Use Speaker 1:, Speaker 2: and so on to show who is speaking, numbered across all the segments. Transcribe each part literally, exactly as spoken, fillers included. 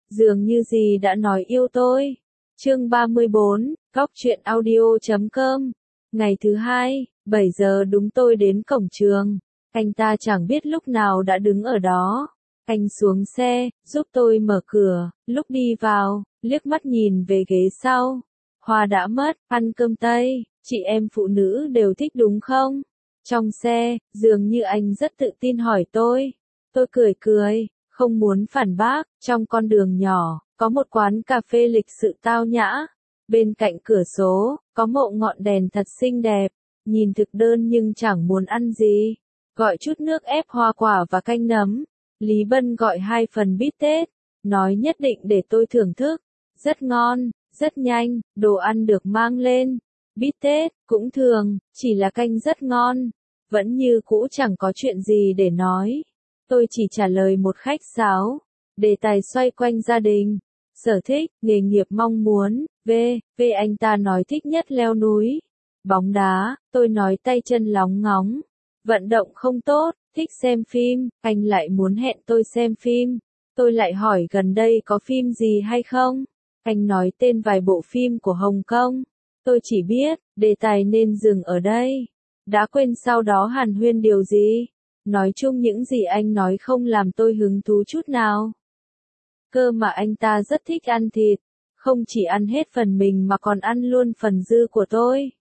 Speaker 1: Dường như gì đã nói yêu tôi. Chương ba mươi bốn, Góc truyện audio chấm com. Ngày thứ hai, bảy giờ đúng tôi đến cổng trường. Anh ta chẳng biết lúc nào đã đứng ở đó. Anh xuống xe, giúp tôi mở cửa, lúc đi vào, liếc mắt nhìn về ghế sau. Hoa đã mất, ăn cơm Tây, chị em phụ nữ đều thích đúng không? Trong xe, dường như anh rất tự tin hỏi tôi. Tôi cười cười, không muốn phản bác. Trong con đường nhỏ, có một quán cà phê lịch sự tao nhã. Bên cạnh cửa sổ, có mộ ngọn đèn thật xinh đẹp. Nhìn thực đơn nhưng chẳng muốn ăn gì. Gọi chút nước ép hoa quả và canh nấm. Lý Bân gọi hai phần bít tết. Nói nhất định để tôi thưởng thức. Rất ngon, rất nhanh, đồ ăn được mang lên. Bít tết, cũng thường, chỉ là canh rất ngon. Vẫn như cũ chẳng có chuyện gì để nói. Tôi chỉ trả lời một khách sáo. Đề tài xoay quanh gia đình, sở thích, nghề nghiệp mong muốn. V, V anh ta nói thích nhất leo núi, bóng đá. Tôi nói tay chân lóng ngóng, vận động không tốt, thích xem phim. Anh lại muốn hẹn tôi xem phim. Tôi lại hỏi gần đây có phim gì hay không. Anh nói tên vài bộ phim của Hồng Kông. Tôi chỉ biết, đề tài nên dừng ở đây. Đã quên sau đó hàn huyên điều gì. Nói chung những gì anh nói không làm tôi hứng thú chút nào. Cơ mà anh ta rất thích ăn thịt. Không chỉ ăn hết phần mình mà còn ăn luôn phần dư của tôi.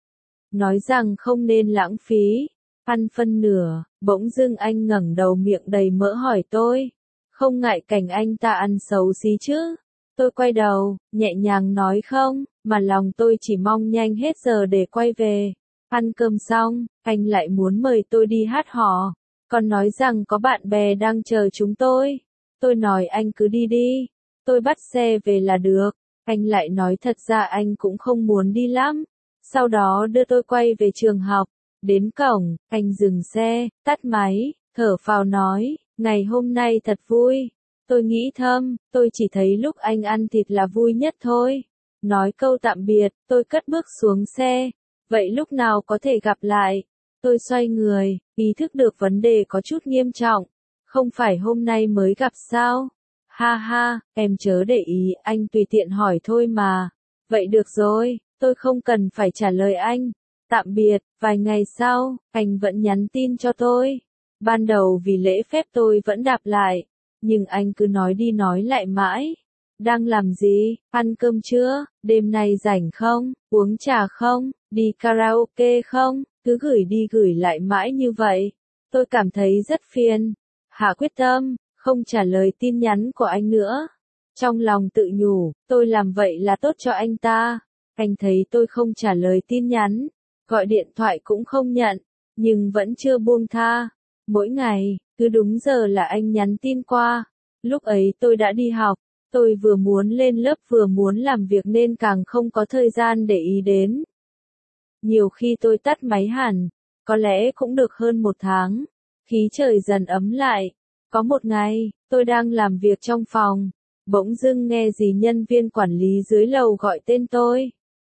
Speaker 1: Nói rằng không nên lãng phí. Ăn phân nửa, bỗng dưng anh ngẩng đầu miệng đầy mỡ hỏi tôi. Không ngại cảnh anh ta ăn xấu xí chứ? Tôi quay đầu, nhẹ nhàng nói không, mà lòng tôi chỉ mong nhanh hết giờ để quay về. Ăn cơm xong, anh lại muốn mời tôi đi hát hò. Còn nói rằng có bạn bè đang chờ chúng tôi. Tôi nói anh cứ đi đi. Tôi bắt xe về là được. Anh lại nói thật ra anh cũng không muốn đi lắm. Sau đó đưa tôi quay về trường học. Đến cổng, anh dừng xe, tắt máy, thở phào nói, ngày hôm nay thật vui. Tôi nghĩ thầm, tôi chỉ thấy lúc anh ăn thịt là vui nhất thôi. Nói câu tạm biệt, tôi cất bước xuống xe. Vậy lúc nào có thể gặp lại? Tôi xoay người, ý thức được vấn đề có chút nghiêm trọng. Không phải hôm nay mới gặp sao? Ha ha, em chớ để ý, anh tùy tiện hỏi thôi mà. Vậy được rồi, tôi không cần phải trả lời anh. Tạm biệt. Vài ngày sau, anh vẫn nhắn tin cho tôi. Ban đầu vì lễ phép tôi vẫn đáp lại. Nhưng anh cứ nói đi nói lại mãi. Đang làm gì? Ăn cơm chưa? Đêm nay rảnh không? Uống trà không? Đi karaoke không? Cứ gửi đi gửi lại mãi như vậy. Tôi cảm thấy rất phiền. Hạ quyết tâm, không trả lời tin nhắn của anh nữa. Trong lòng tự nhủ, tôi làm vậy là tốt cho anh ta. Anh thấy tôi không trả lời tin nhắn. Gọi điện thoại cũng không nhận. Nhưng vẫn chưa buông tha. Mỗi ngày, cứ đúng giờ là anh nhắn tin qua. Lúc ấy tôi đã đi học. Tôi vừa muốn lên lớp vừa muốn làm việc nên càng không có thời gian để ý đến. Nhiều khi tôi tắt máy hẳn. Có lẽ cũng được hơn một tháng. Khí trời dần ấm lại. Có một ngày, tôi đang làm việc trong phòng. Bỗng dưng nghe dì nhân viên quản lý dưới lầu gọi tên tôi.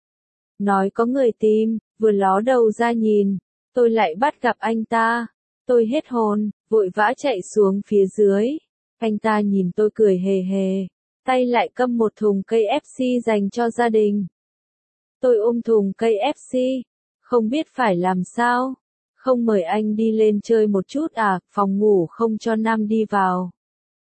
Speaker 1: Nói có người tìm, vừa ló đầu ra nhìn. Tôi lại bắt gặp anh ta. Tôi hết hồn, vội vã chạy xuống phía dưới. Anh ta nhìn tôi cười hề hề. Tay lại cầm một thùng cây ép xê dành cho gia đình. Tôi ôm thùng cây ép xê. Không biết phải làm sao. Không mời anh đi lên chơi một chút à, phòng ngủ không cho nam đi vào.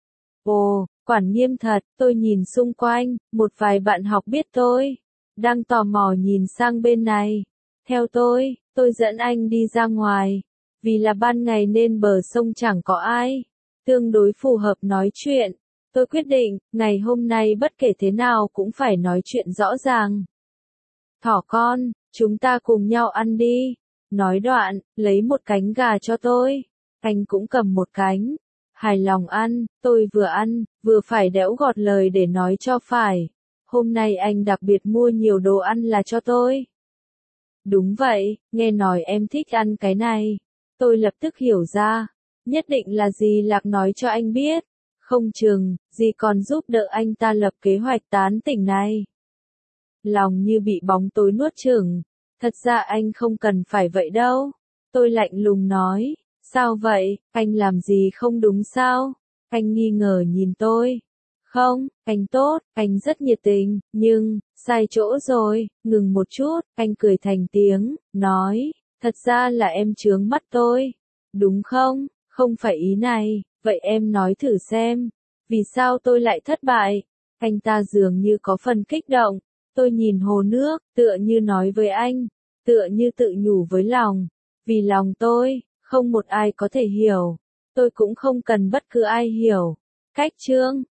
Speaker 1: Ồ, quản nghiêm thật, tôi nhìn xung quanh, một vài bạn học biết tôi. Đang tò mò nhìn sang bên này. Theo tôi, tôi dẫn anh đi ra ngoài. Vì là ban ngày nên bờ sông chẳng có ai. Tương đối phù hợp nói chuyện. Tôi quyết định, ngày hôm nay bất kể thế nào cũng phải nói chuyện rõ ràng. Thỏ con, chúng ta cùng nhau ăn đi. Nói đoạn, lấy một cánh gà cho tôi. Anh cũng cầm một cánh. Hài lòng ăn, tôi vừa ăn, vừa phải đẽo gọt lời để nói cho phải. Hôm nay anh đặc biệt mua nhiều đồ ăn là cho tôi. Đúng vậy, nghe nói em thích ăn cái này. Tôi lập tức hiểu ra. Nhất định là dì Lạc nói cho anh biết. Không chừng, dì còn giúp đỡ anh ta lập kế hoạch tán tỉnh này. Lòng như bị bóng tối nuốt chửng. Thật ra anh không cần phải vậy đâu. Tôi lạnh lùng nói. Sao vậy, anh làm gì không đúng sao? Anh nghi ngờ nhìn tôi. Không, anh tốt, anh rất nhiệt tình, nhưng, sai chỗ rồi, ngừng một chút, anh cười thành tiếng, nói, thật ra là em chướng mắt tôi. Đúng không? Không phải ý này, vậy em nói thử xem, vì sao tôi lại thất bại? Anh ta dường như có phần kích động, tôi nhìn hồ nước, tựa như nói với anh, tựa như tự nhủ với lòng, vì lòng tôi, không một ai có thể hiểu, tôi cũng không cần bất cứ ai hiểu. Cách chương